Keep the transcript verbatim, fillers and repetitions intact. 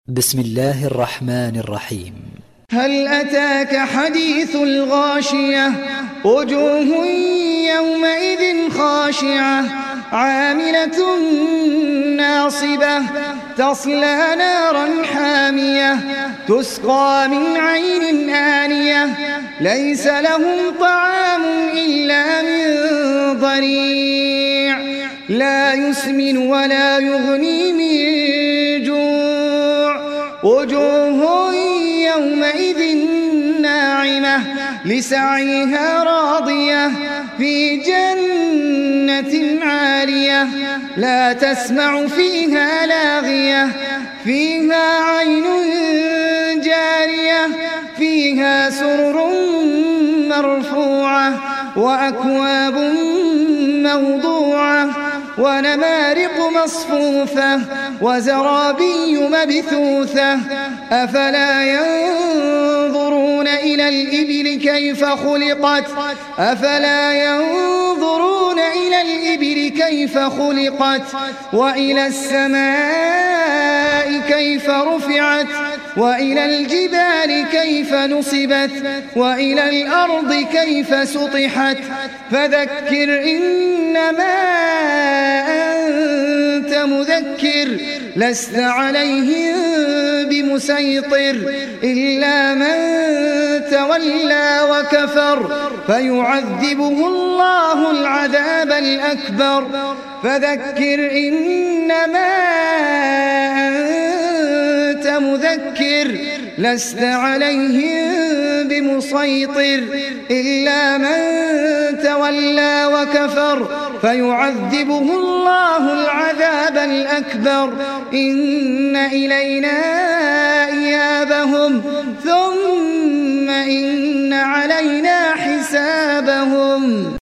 بسم الله الرحمن الرحيم. هل أتاك حديث الغاشية؟ وجوه يومئذ خاشعة عاملة ناصبة تصلى نارا حامية تسقى من عين آنية ليس لهم طعام إلا من ضريع لا يسمن ولا يغني من جوع وجوه يومئذ ناعمة لسعيها راضية في جنة عالية لا تسمع فيها لاغية فيها عين جارية فيها سرر مرفوعة وأكواب موضوعة ونمارق مصفوفة وزرابي مبثوثة أفلا ينظرون إلى الإبل كيف خلقت أفلا ينظرون إلى الإبل كيف خلقت وإلى السماء كيف رفعت وإلى الجبال كيف نصبت وإلى الأرض كيف سطحت فذكر إنما أنت مذكر لست عليهم بمسيطر إلا من تولى وكفر فيعذبه الله العذاب الأكبر فذكر إنما أنت مذكر لست عليهم بمسيطر إلا من تولى وكفر فيعذبه الله العذاب الأكبر إن إلينا إيابهم ثم إن علينا حسابهم.